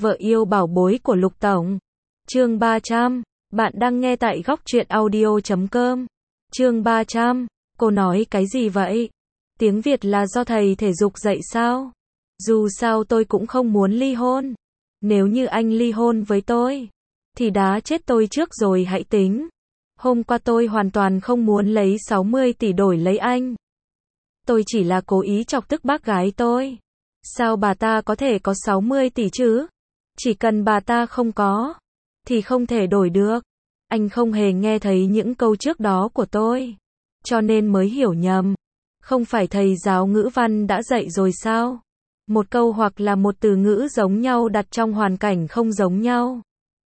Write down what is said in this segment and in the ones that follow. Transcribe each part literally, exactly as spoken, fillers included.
Vợ yêu bảo bối của Lục Tổng. Chương ba trăm. Bạn đang nghe tại góc truyện audio chấm com. Chương ba trăm. Cô nói cái gì vậy? Tiếng Việt là do thầy thể dục dạy sao? Dù sao tôi cũng không muốn ly hôn. Nếu như anh ly hôn với tôi, thì đá chết tôi trước rồi hãy tính. Hôm qua tôi hoàn toàn không muốn lấy sáu mươi tỷ đổi lấy anh. Tôi chỉ là cố ý chọc tức bác gái tôi. Sao bà ta có thể có sáu mươi tỷ chứ? Chỉ cần bà ta không có, thì không thể đổi được. Anh không hề nghe thấy những câu trước đó của tôi, cho nên mới hiểu nhầm. Không phải thầy giáo ngữ văn đã dạy rồi sao? Một câu hoặc là một từ ngữ giống nhau đặt trong hoàn cảnh không giống nhau,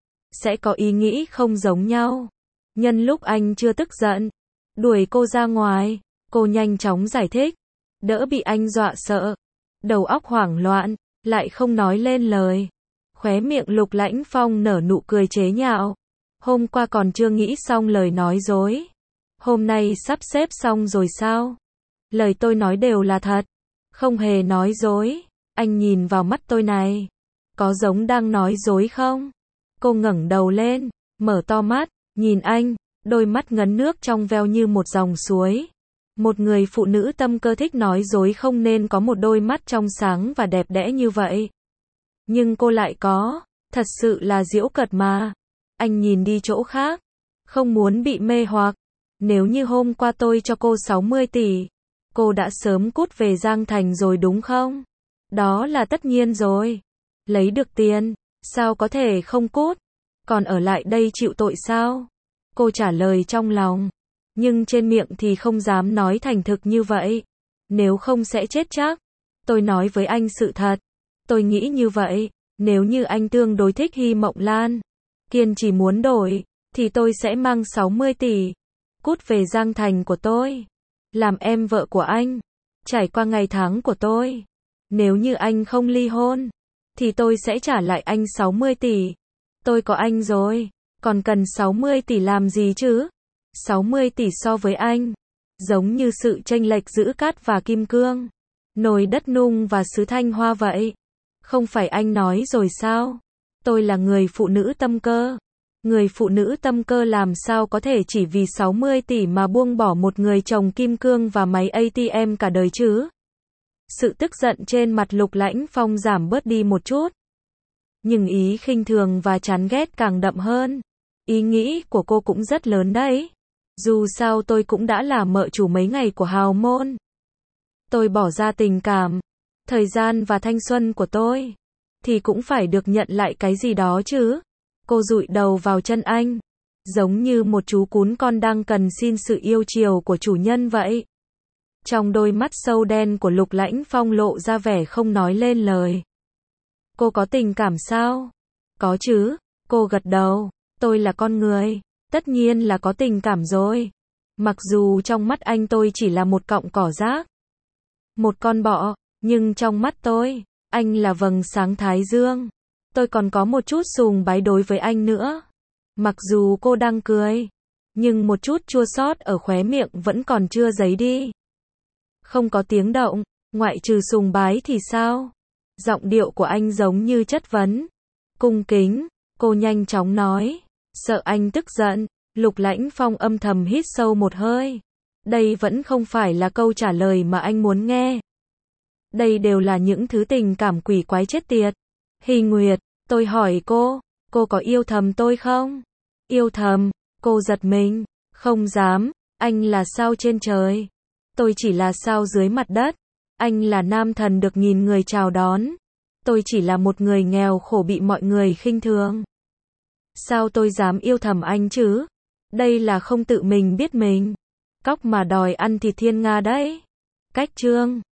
sẽ có ý nghĩ không giống nhau. Nhân lúc anh chưa tức giận, đuổi cô ra ngoài, cô nhanh chóng giải thích, đỡ bị anh dọa sợ. Đầu óc hoảng loạn, lại không nói lên lời. Khóe miệng Lục Lãnh Phong nở nụ cười chế nhạo. Hôm qua còn chưa nghĩ xong lời nói dối, hôm nay sắp xếp xong rồi sao? Lời tôi nói đều là thật, không hề nói dối. Anh nhìn vào mắt tôi này, có giống đang nói dối không? Cô ngẩng đầu lên, mở to mắt, nhìn anh, đôi mắt ngấn nước trong veo như một dòng suối. Một người phụ nữ tâm cơ thích nói dối không nên có một đôi mắt trong sáng và đẹp đẽ như vậy. Nhưng cô lại có, thật sự là giễu cợt mà. Anh nhìn đi chỗ khác, không muốn bị mê hoặc. Nếu như hôm qua tôi cho cô sáu mươi tỷ, cô đã sớm cút về Giang Thành rồi đúng không? Đó là tất nhiên rồi. Lấy được tiền, sao có thể không cút? Còn ở lại đây chịu tội sao? Cô trả lời trong lòng, nhưng trên miệng thì không dám nói thành thực như vậy. Nếu không sẽ chết chắc. Tôi nói với anh sự thật. Tôi nghĩ như vậy, nếu như anh tương đối thích Hy Mộng Lan, kiên trì muốn đổi, thì tôi sẽ mang sáu mươi tỷ, cút về Giang Thành của tôi, làm em vợ của anh, trải qua ngày tháng của tôi. Nếu như anh không ly hôn, thì tôi sẽ trả lại anh sáu mươi tỷ. Tôi có anh rồi, còn cần sáu mươi tỷ làm gì chứ? sáu mươi tỷ so với anh, giống như sự chênh lệch giữa cát và kim cương, nồi đất nung và sứ Thanh Hoa vậy. Không phải anh nói rồi sao? Tôi là người phụ nữ tâm cơ. Người phụ nữ tâm cơ làm sao có thể chỉ vì sáu mươi tỷ mà buông bỏ một người chồng kim cương và máy a tê em cả đời chứ? Sự tức giận trên mặt Lục Lãnh Phong giảm bớt đi một chút, nhưng ý khinh thường và chán ghét càng đậm hơn. Ý nghĩ của cô cũng rất lớn đấy. Dù sao tôi cũng đã là mợ chủ mấy ngày của hào môn. Tôi bỏ ra tình cảm, thời gian và thanh xuân của tôi, thì cũng phải được nhận lại cái gì đó chứ. Cô dụi đầu vào chân anh, giống như một chú cún con đang cần xin sự yêu chiều của chủ nhân vậy. Trong đôi mắt sâu đen của Lục Lãnh Phong lộ ra vẻ không nói lên lời. Cô có tình cảm sao? Có chứ. Cô gật đầu. Tôi là con người, tất nhiên là có tình cảm rồi. Mặc dù trong mắt anh tôi chỉ là một cọng cỏ rác, một con bọ, nhưng trong mắt tôi, anh là vầng sáng thái dương. Tôi còn có một chút sùng bái đối với anh nữa. Mặc dù cô đang cười, nhưng một chút chua xót ở khóe miệng vẫn còn chưa giấy đi. Không có tiếng động, ngoại trừ sùng bái thì sao? Giọng điệu của anh giống như chất vấn, cung kính. Cô nhanh chóng nói, sợ anh tức giận. Lục Lãnh Phong âm thầm hít sâu một hơi. Đây vẫn không phải là câu trả lời mà anh muốn nghe. Đây đều là những thứ tình cảm quỷ quái chết tiệt. Hy Nguyệt, tôi hỏi cô, cô có yêu thầm tôi không? Yêu thầm? Cô giật mình. Không dám, anh là sao trên trời, tôi chỉ là sao dưới mặt đất. Anh là nam thần được nghìn người chào đón, tôi chỉ là một người nghèo khổ bị mọi người khinh thường. Sao tôi dám yêu thầm anh chứ? Đây là không tự mình biết mình. Cóc mà đòi ăn thịt thiên nga đấy. Cách chương